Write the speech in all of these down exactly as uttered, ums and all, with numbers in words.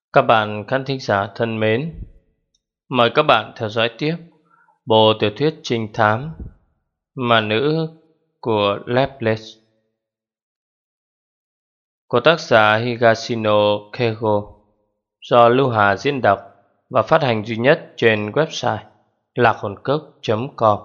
Các bạn khán thính giả thân mến, mời các bạn theo dõi tiếp bộ tiểu thuyết trinh thám Mà Nữ của Lovelace của tác giả Higashino Keigo, do Lưu Hà diễn đọc và phát hành duy nhất trên website lạc hồn cốc chấm com.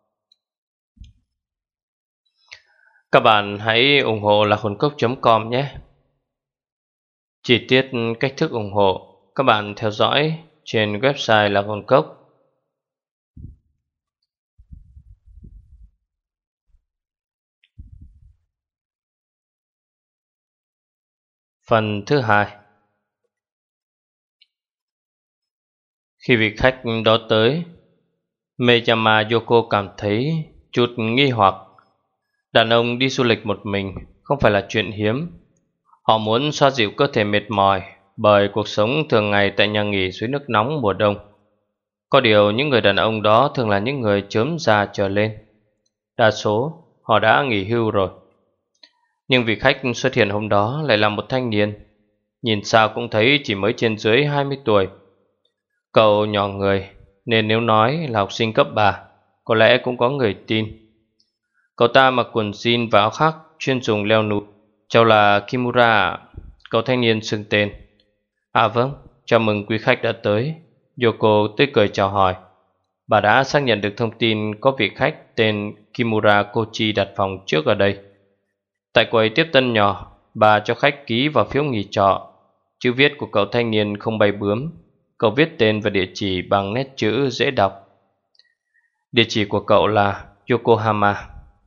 Các bạn hãy ủng hộ lạc hồn cốc chấm com nhé. Chi tiết cách thức ủng hộ các bạn theo dõi trên website lạc hồn cốc. Phần thứ hai. Khi vị khách đó tới, Miyama Yoko cảm thấy chút nghi hoặc. Đàn ông đi du lịch một mình không phải là chuyện hiếm. Họ muốn xoa dịu cơ thể mệt mỏi bởi cuộc sống thường ngày tại nhà nghỉ suối nước nóng mùa đông. Có điều những người đàn ông đó thường là những người chớm già trở lên. Đa số họ đã nghỉ hưu rồi. Nhưng vị khách xuất hiện hôm đó lại là một thanh niên, nhìn sao cũng thấy chỉ mới trên dưới hai mươi tuổi. Cậu nhỏ người nên nếu nói là học sinh cấp ba, có lẽ cũng có người tin. Cậu ta mặc quần jean và áo khoác chuyên dùng leo núi. Cháu là Kimura. Cậu thanh niên xưng tên. À vâng, chào mừng quý khách đã tới. Yoko tươi cười chào hỏi. Bà đã xác nhận được thông tin có vị khách tên Kimura Kochi đặt phòng trước ở đây. Tại quầy tiếp tân nhỏ, bà cho khách ký vào phiếu nghỉ trọ. Chữ viết của cậu thanh niên không bay bướm. Cậu viết tên và địa chỉ bằng nét chữ dễ đọc. Địa chỉ của cậu là Yokohama.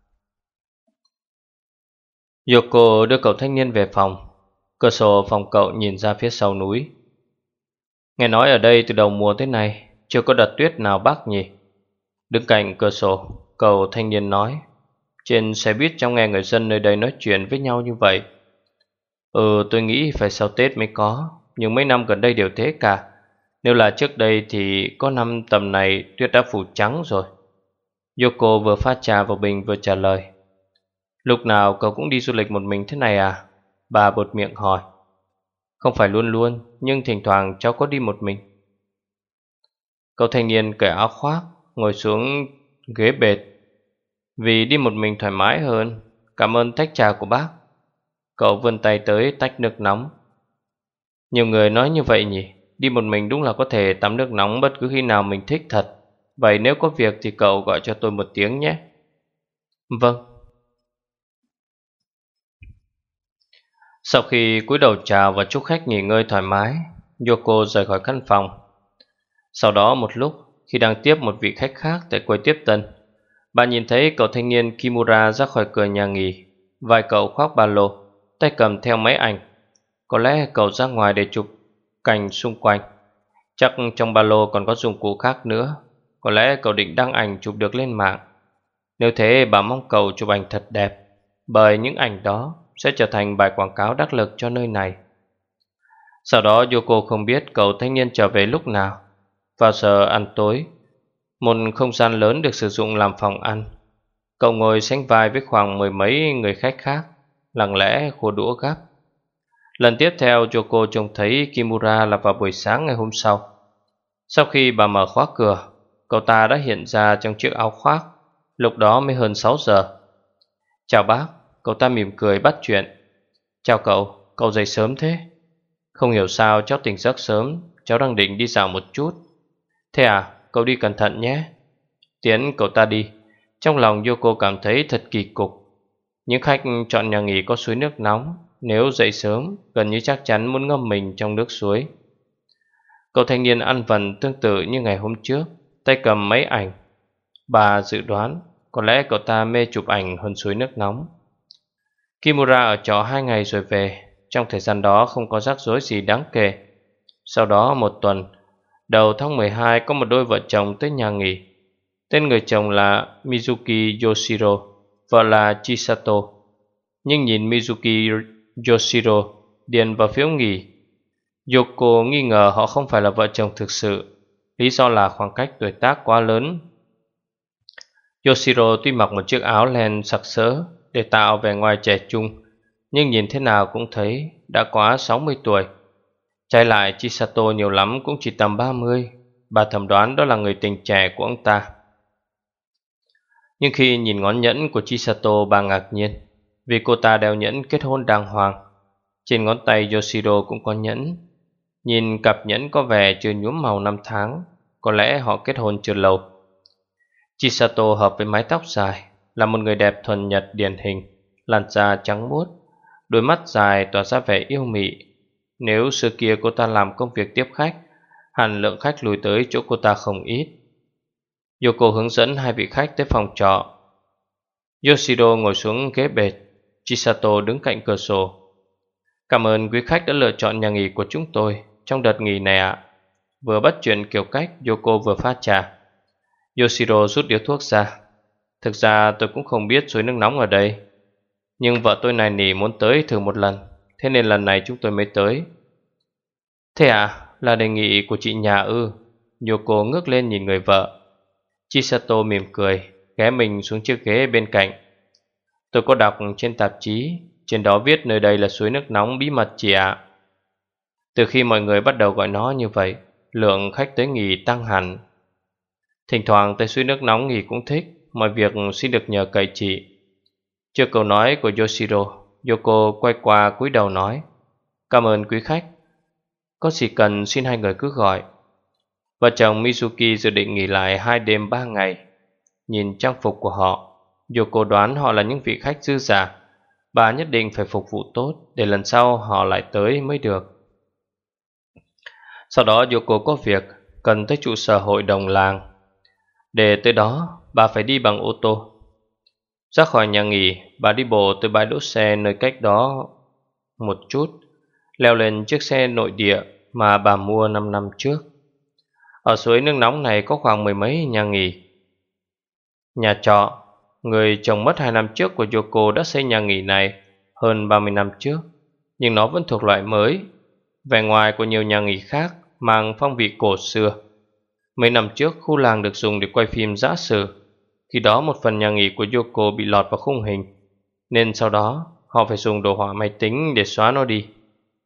Yoko đưa cậu thanh niên về phòng. Cửa sổ phòng cậu nhìn ra phía sau núi. Nghe nói ở đây từ đầu mùa tới nay chưa có đợt tuyết nào bác nhỉ? Đứng cạnh cửa sổ, cậu thanh niên nói. Trên xe buýt trong nghe người dân nơi đây nói chuyện với nhau như vậy. Ừ, tôi nghĩ phải sau Tết mới có, nhưng mấy năm gần đây đều thế cả. Nếu là trước đây thì có năm tầm này tuyết đã phủ trắng rồi. Yoko vừa pha trà vào bình vừa trả lời. Lúc nào cậu cũng đi du lịch một mình thế này à? Bà buột miệng hỏi. Không phải luôn luôn, nhưng thỉnh thoảng cháu có đi một mình. Cậu thanh niên cởi áo khoác, ngồi xuống ghế bệt. Vì đi một mình thoải mái hơn. Cảm ơn tách trà của bác. Cậu vươn tay tới tách nước nóng. Nhiều người nói như vậy nhỉ? Đi một mình đúng là có thể tắm nước nóng bất cứ khi nào mình thích thật. Vậy nếu có việc thì cậu gọi cho tôi một tiếng nhé. Vâng. Sau khi cúi đầu chào và chúc khách nghỉ ngơi thoải mái, Yoko rời khỏi căn phòng. Sau đó một lúc, khi đang tiếp một vị khách khác tại quầy tiếp tân, bà nhìn thấy cậu thanh niên Kimura ra khỏi cửa nhà nghỉ. Vai cậu khoác ba lô, tay cầm theo máy ảnh. Có lẽ cậu ra ngoài để chụp cảnh xung quanh. Chắc trong ba lô còn có dụng cụ khác nữa. Có lẽ cậu định đăng ảnh chụp được lên mạng. Nếu thế bà mong cậu chụp ảnh thật đẹp, bởi những ảnh đó sẽ trở thành bài quảng cáo đắc lực cho nơi này. Sau đó Yoko không biết cậu thanh niên trở về lúc nào. Vào giờ ăn tối, một không gian lớn được sử dụng làm phòng ăn. Cậu ngồi sánh vai với khoảng mười mấy người khách khác, lặng lẽ khua đũa gắp. Lần tiếp theo Yoko trông thấy Kimura là vào buổi sáng ngày hôm sau. Sau khi bà mở khóa cửa, cậu ta đã hiện ra trong chiếc áo khoác. Lúc đó mới hơn sáu giờ. Chào bác. Cậu ta mỉm cười bắt chuyện. Chào cậu, cậu dậy sớm thế? Không hiểu sao cháu tỉnh giấc sớm. Cháu đang định đi dạo một chút. Thế à, cậu đi cẩn thận nhé. Tiễn cậu ta đi. Trong lòng Yoko cảm thấy thật kỳ cục. Những khách chọn nhà nghỉ có suối nước nóng, nếu dậy sớm gần như chắc chắn muốn ngâm mình trong nước suối. Cậu thanh niên ăn vần tương tự như ngày hôm trước, tay cầm máy ảnh. Bà dự đoán có lẽ cậu ta mê chụp ảnh hơn suối nước nóng. Kimura ở trọ hai ngày rồi về. Trong thời gian đó không có rắc rối gì đáng kể. Sau đó một tuần, đầu tháng mười hai có một đôi vợ chồng tới nhà nghỉ. Tên người chồng là Mizuki Yoshiro, vợ là Chisato. Nhưng nhìn Mizuki Yoshiro điền vào phiếu nghỉ, Yoko nghi ngờ họ không phải là vợ chồng thực sự. Lý do là khoảng cách tuổi tác quá lớn. Yoshiro tuy mặc một chiếc áo len sặc sỡ để tạo vẻ ngoài trẻ trung, nhưng nhìn thế nào cũng thấy đã quá sáu mươi tuổi. Trái lại Chisato nhiều lắm cũng chỉ tầm ba mươi. Bà thầm đoán đó là người tình trẻ của ông ta. Nhưng khi nhìn ngón nhẫn của Chisato, bà ngạc nhiên, vì cô ta đeo nhẫn kết hôn đàng hoàng. Trên ngón tay Yoshiro cũng có nhẫn. Nhìn cặp nhẫn có vẻ chưa nhuốm màu năm tháng, có lẽ họ kết hôn chưa lâu. Chisato hợp với mái tóc dài, là một người đẹp thuần nhật điển hình, làn da trắng muốt, đôi mắt dài tỏa ra vẻ yêu mị. Nếu xưa kia cô ta làm công việc tiếp khách, hẳn lượng khách lùi tới chỗ cô ta không ít. Yoko hướng dẫn hai vị khách tới phòng trọ. Yoshiro ngồi xuống ghế bệt, Chisato đứng cạnh cửa sổ. Cảm ơn quý khách đã lựa chọn nhà nghỉ của chúng tôi trong đợt nghỉ này ạ. Vừa bắt chuyện kiểu cách, Yoko vừa pha trà. Yoshiro rút điếu thuốc ra. Thực ra tôi cũng không biết suối nước nóng ở đây, nhưng vợ tôi nài nỉ muốn tới thử một lần, thế nên lần này chúng tôi mới tới. Thế à, là đề nghị của chị nhà ư? Yoko ngước lên nhìn người vợ. Chisato mỉm cười, ghé mình xuống chiếc ghế bên cạnh. Tôi có đọc trên tạp chí, trên đó viết nơi đây là suối nước nóng bí mật chị ạ. Từ khi mọi người bắt đầu gọi nó như vậy, lượng khách tới nghỉ tăng hẳn. Thỉnh thoảng tới suối nước nóng nghỉ cũng thích, mọi việc xin được nhờ cậy chị. Trước câu nói của Yoshiro, Yoko quay qua cúi đầu nói, cảm ơn quý khách. Có gì cần xin hai người cứ gọi. Vợ chồng Mizuki dự định nghỉ lại hai đêm ba ngày. Nhìn trang phục của họ, Yoko đoán họ là những vị khách dư giả. Bà nhất định phải phục vụ tốt, để lần sau họ lại tới mới được. Sau đó Yoko có việc cần tới trụ sở hội đồng làng. Để tới đó, bà phải đi bằng ô tô. Ra khỏi nhà nghỉ, bà đi bộ tới bãi đỗ xe nơi cách đó một chút, leo lên chiếc xe nội địa mà bà mua năm năm trước. Ở suối nước nóng này có khoảng mười mấy nhà nghỉ. Nhà trọ, người chồng mất hai năm trước của Yoko đã xây nhà nghỉ này hơn ba mươi năm trước, nhưng nó vẫn thuộc loại mới. Vẻ ngoài của nhiều nhà nghỉ khác mang phong vị cổ xưa. Mấy năm trước, khu làng được dùng để quay phim dã sử. Khi đó một phần nhà nghỉ của Yoko bị lọt vào khung hình, nên sau đó họ phải dùng đồ họa máy tính để xóa nó đi.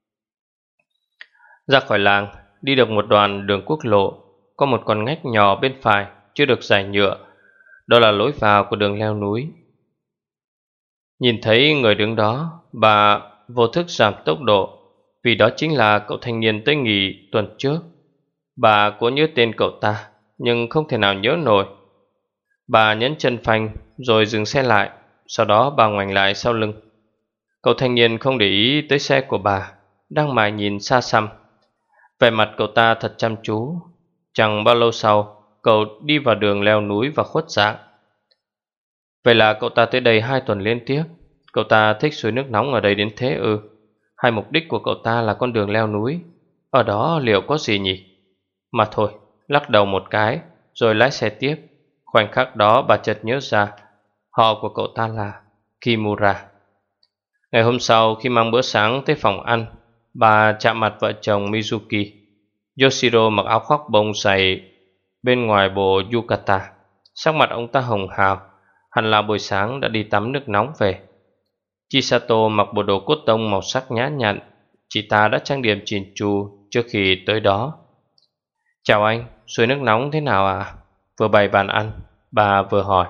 Ra khỏi làng, đi được một đoạn đường quốc lộ, có một con ngách nhỏ bên phải chưa được rải nhựa. Đó là lối vào của đường leo núi. Nhìn thấy người đứng đó, bà vô thức giảm tốc độ, vì đó chính là cậu thanh niên tới nghỉ tuần trước. Bà cố nhớ tên cậu ta, nhưng không thể nào nhớ nổi. Bà nhấn chân phanh rồi dừng xe lại. Sau đó bà ngoảnh lại sau lưng. Cậu thanh niên không để ý tới xe của bà, đang mải nhìn xa xăm. Vẻ mặt cậu ta thật chăm chú. Chẳng bao lâu sau, cậu đi vào đường leo núi và khuất dạng. Vậy là cậu ta tới đây hai tuần liên tiếp. Cậu ta thích suối nước nóng ở đây đến thế ư? Hai mục đích của cậu ta là con đường leo núi. Ở đó liệu có gì nhỉ? Mà thôi, lắc đầu một cái rồi lái xe tiếp. Khoảnh khắc đó bà chợt nhớ ra họ của cậu ta là Kimura. Ngày hôm sau, khi mang bữa sáng tới phòng ăn, bà chạm mặt vợ chồng Mizuki. Yoshiro mặc áo khoác bông dày bên ngoài bộ yukata. Sắc mặt ông ta hồng hào, hẳn là buổi sáng đã đi tắm nước nóng về. Chisato mặc bộ đồ cốt tông màu sắc nhã nhặn. Chị ta đã trang điểm chỉn chu trước khi tới đó. Chào anh, suối nước nóng thế nào ạ? À? Vừa bày bàn ăn, bà vừa hỏi.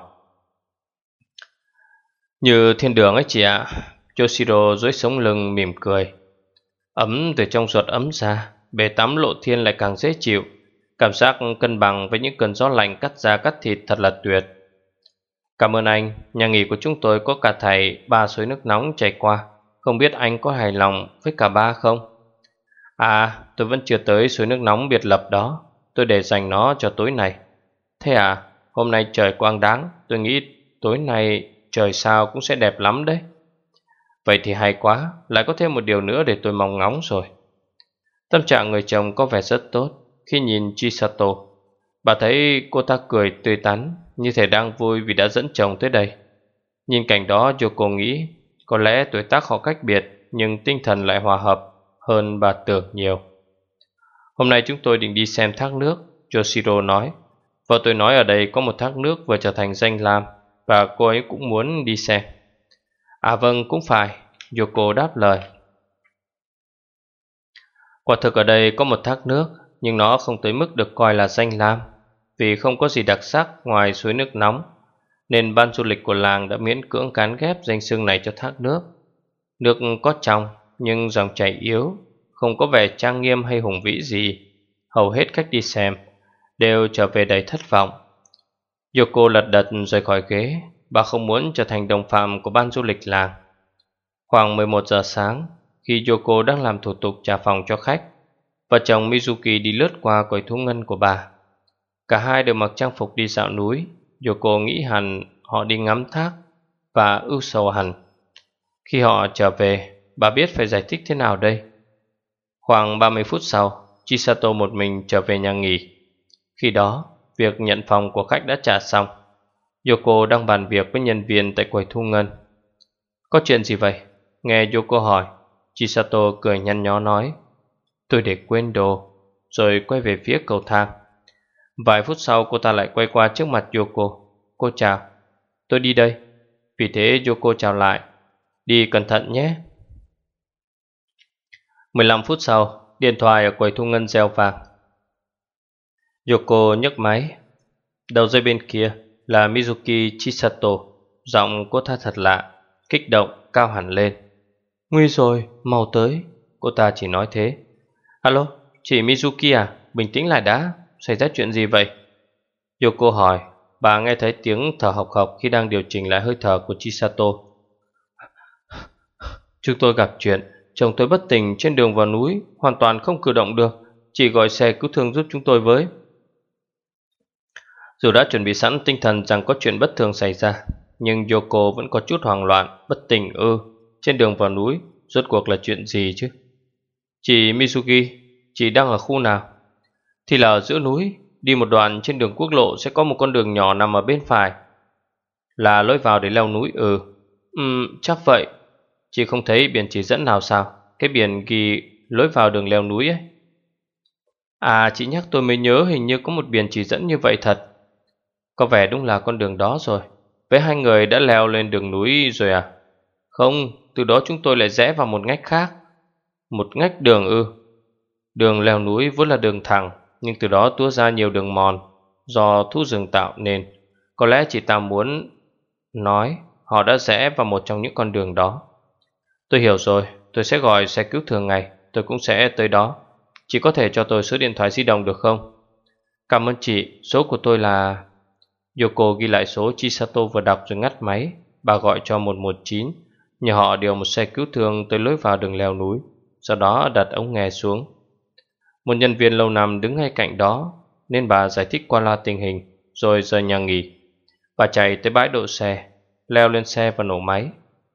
Như thiên đường ấy chị ạ. Yoshiro duỗi sống lưng mỉm cười. Ấm từ trong ruột ấm ra, bể tắm lộ thiên lại càng dễ chịu. Cảm giác cân bằng với những cơn gió lạnh cắt da cắt thịt thật là tuyệt. Cảm ơn anh, nhà nghỉ của chúng tôi có cả thảy ba suối nước nóng chảy qua. Không biết anh có hài lòng với cả ba không? À, tôi vẫn chưa tới suối nước nóng biệt lập đó. Tôi để dành nó cho tối nay. Thế à, hôm nay trời quang đáng. Tôi nghĩ tối nay trời sao cũng sẽ đẹp lắm đấy. Vậy thì hay quá, lại có thêm một điều nữa để tôi mong ngóng rồi. Tâm trạng người chồng có vẻ rất tốt. Khi nhìn Chisato, bà thấy cô ta cười tươi tắn, như thể đang vui vì đã dẫn chồng tới đây. Nhìn cảnh đó, Yoko nghĩ có lẽ tuổi tác họ cách biệt, nhưng tinh thần lại hòa hợp hơn bà tưởng nhiều. Hôm nay chúng tôi định đi xem thác nước, Yoshiro nói. Vợ tôi nói ở đây có một thác nước vừa trở thành danh lam, và cô ấy cũng muốn đi xem. À vâng, cũng phải, Yoko đáp lời. Quả thực ở đây có một thác nước, nhưng nó không tới mức được coi là danh lam. Vì không có gì đặc sắc ngoài suối nước nóng, nên ban du lịch của làng đã miễn cưỡng cán ghép danh xưng này cho thác nước. Nước có trong, nhưng dòng chảy yếu, không có vẻ trang nghiêm hay hùng vĩ gì. Hầu hết khách đi xem đều trở về đầy thất vọng. Yoko lật đật rời khỏi ghế. Bà không muốn trở thành đồng phạm của ban du lịch làng. Khoảng mười một giờ sáng, khi Yoko đang làm thủ tục trả phòng cho khách, vợ chồng Mizuki đi lướt qua quầy thu ngân của bà. Cả hai đều mặc trang phục đi dạo núi. Yoko nghĩ hẳn họ đi ngắm thác và ưu sầu hẳn. Khi họ trở về, bà biết phải giải thích thế nào đây. Khoảng ba mươi phút sau, Chisato một mình trở về nhà nghỉ. Khi đó, việc nhận phòng của khách đã trả xong. Yoko đang bàn việc với nhân viên tại quầy thu ngân. Có chuyện gì vậy? Nghe Yoko hỏi, Chisato cười nhăn nhó nói, tôi để quên đồ, rồi quay về phía cầu thang. Vài phút sau cô ta lại quay qua trước mặt Yoko. Cô chào. Tôi đi đây. Vì thế Yoko chào lại. Đi cẩn thận nhé. mười lăm phút sau, điện thoại ở quầy thu ngân reo vang. Yoko nhấc máy. Đầu dây bên kia là Mizuki Chisato. Giọng cô ta thật lạ, kích động, cao hẳn lên. Nguy rồi, mau tới. Cô ta chỉ nói thế. Alo, chị Mizuki à? Bình tĩnh lại đã. Xảy ra chuyện gì vậy? Yoko hỏi. Bà nghe thấy tiếng thở hộc hộc khi đang điều chỉnh lại hơi thở của Chisato. Chúng tôi gặp chuyện. Chồng tôi bất tỉnh trên đường vào núi, hoàn toàn không cử động được. Chỉ gọi xe cứu thương giúp chúng tôi với. Dù đã chuẩn bị sẵn tinh thần rằng có chuyện bất thường xảy ra, nhưng Yoko vẫn có chút hoảng loạn. Bất tỉnh ư? Trên đường vào núi, rốt cuộc là chuyện gì chứ? Chị Mizuki, chị đang ở khu nào? Thì là ở giữa núi. Đi một đoạn trên đường quốc lộ sẽ có một con đường nhỏ nằm ở bên phải. Là lối vào để leo núi? Ừ. Ừm, chắc vậy. Chị không thấy biển chỉ dẫn nào sao? Cái biển ghi lối vào đường leo núi ấy. À, chị nhắc tôi mới nhớ, hình như có một biển chỉ dẫn như vậy thật. Có vẻ đúng là con đường đó rồi. Với hai người đã leo lên đường núi rồi à? Không, từ đó chúng tôi lại rẽ vào một ngách khác. Một ngách đường ư? Đường leo núi vốn là đường thẳng, nhưng từ đó túa ra nhiều đường mòn do thú rừng tạo nên. Có lẽ chị ta muốn nói họ đã rẽ vào một trong những con đường đó. Tôi hiểu rồi, tôi sẽ gọi xe cứu thương ngay. Tôi cũng sẽ tới đó. Chị có thể cho tôi số điện thoại di động được không? Cảm ơn chị, số của tôi là... Yoko ghi lại số Chisato vừa đọc rồi ngắt máy. Bà gọi cho một một chín, nhờ họ điều một xe cứu thương tới lối vào đường leo núi. Sau đó đặt ống nghe xuống. Một nhân viên lâu năm đứng ngay cạnh đó, nên bà giải thích qua loa tình hình, rồi rời nhà nghỉ. Bà chạy tới bãi đỗ xe, leo lên xe và nổ máy.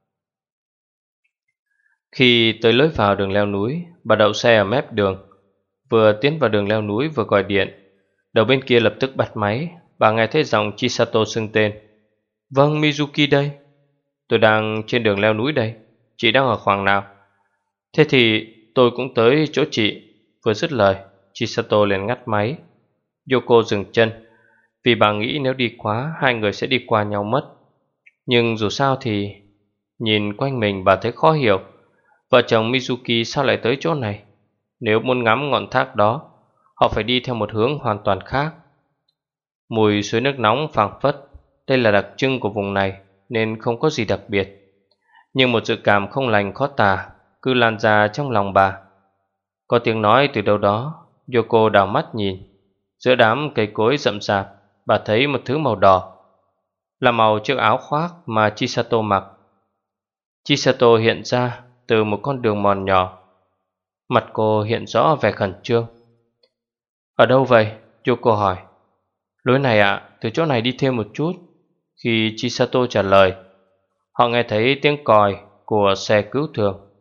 Khi tới lối vào đường leo núi, bà đậu xe ở mép đường. Vừa tiến vào đường leo núi vừa gọi điện. Đầu bên kia lập tức bắt máy. Bà nghe thấy giọng Chisato xưng tên. Vâng, Mizuki đây. Tôi đang trên đường leo núi đây. Chị đang ở khoảng nào? Thế thì tôi cũng tới chỗ chị. Vừa dứt lời, Chisato liền ngắt máy. Yoko dừng chân, vì bà nghĩ nếu đi quá, hai người sẽ đi qua nhau mất. Nhưng dù sao thì... Nhìn quanh mình bà thấy khó hiểu. Vợ chồng Mizuki sao lại tới chỗ này? Nếu muốn ngắm ngọn thác đó, họ phải đi theo một hướng hoàn toàn khác. Mùi suối nước nóng phảng phất. Đây là đặc trưng của vùng này, nên không có gì đặc biệt. Nhưng một dự cảm không lành khó tả cứ lan ra trong lòng bà. Có tiếng nói từ đâu đó. Yoko đảo mắt nhìn. Giữa đám cây cối rậm rạp, bà thấy một thứ màu đỏ, là màu chiếc áo khoác mà Chisato mặc. Chisato hiện ra từ một con đường mòn nhỏ. Mặt cô hiện rõ vẻ khẩn trương. Ở đâu vậy? Yoko hỏi. Lối này ạ, à, từ chỗ này đi thêm một chút. Khi Chisato trả lời, họ nghe thấy tiếng còi của xe cứu thương.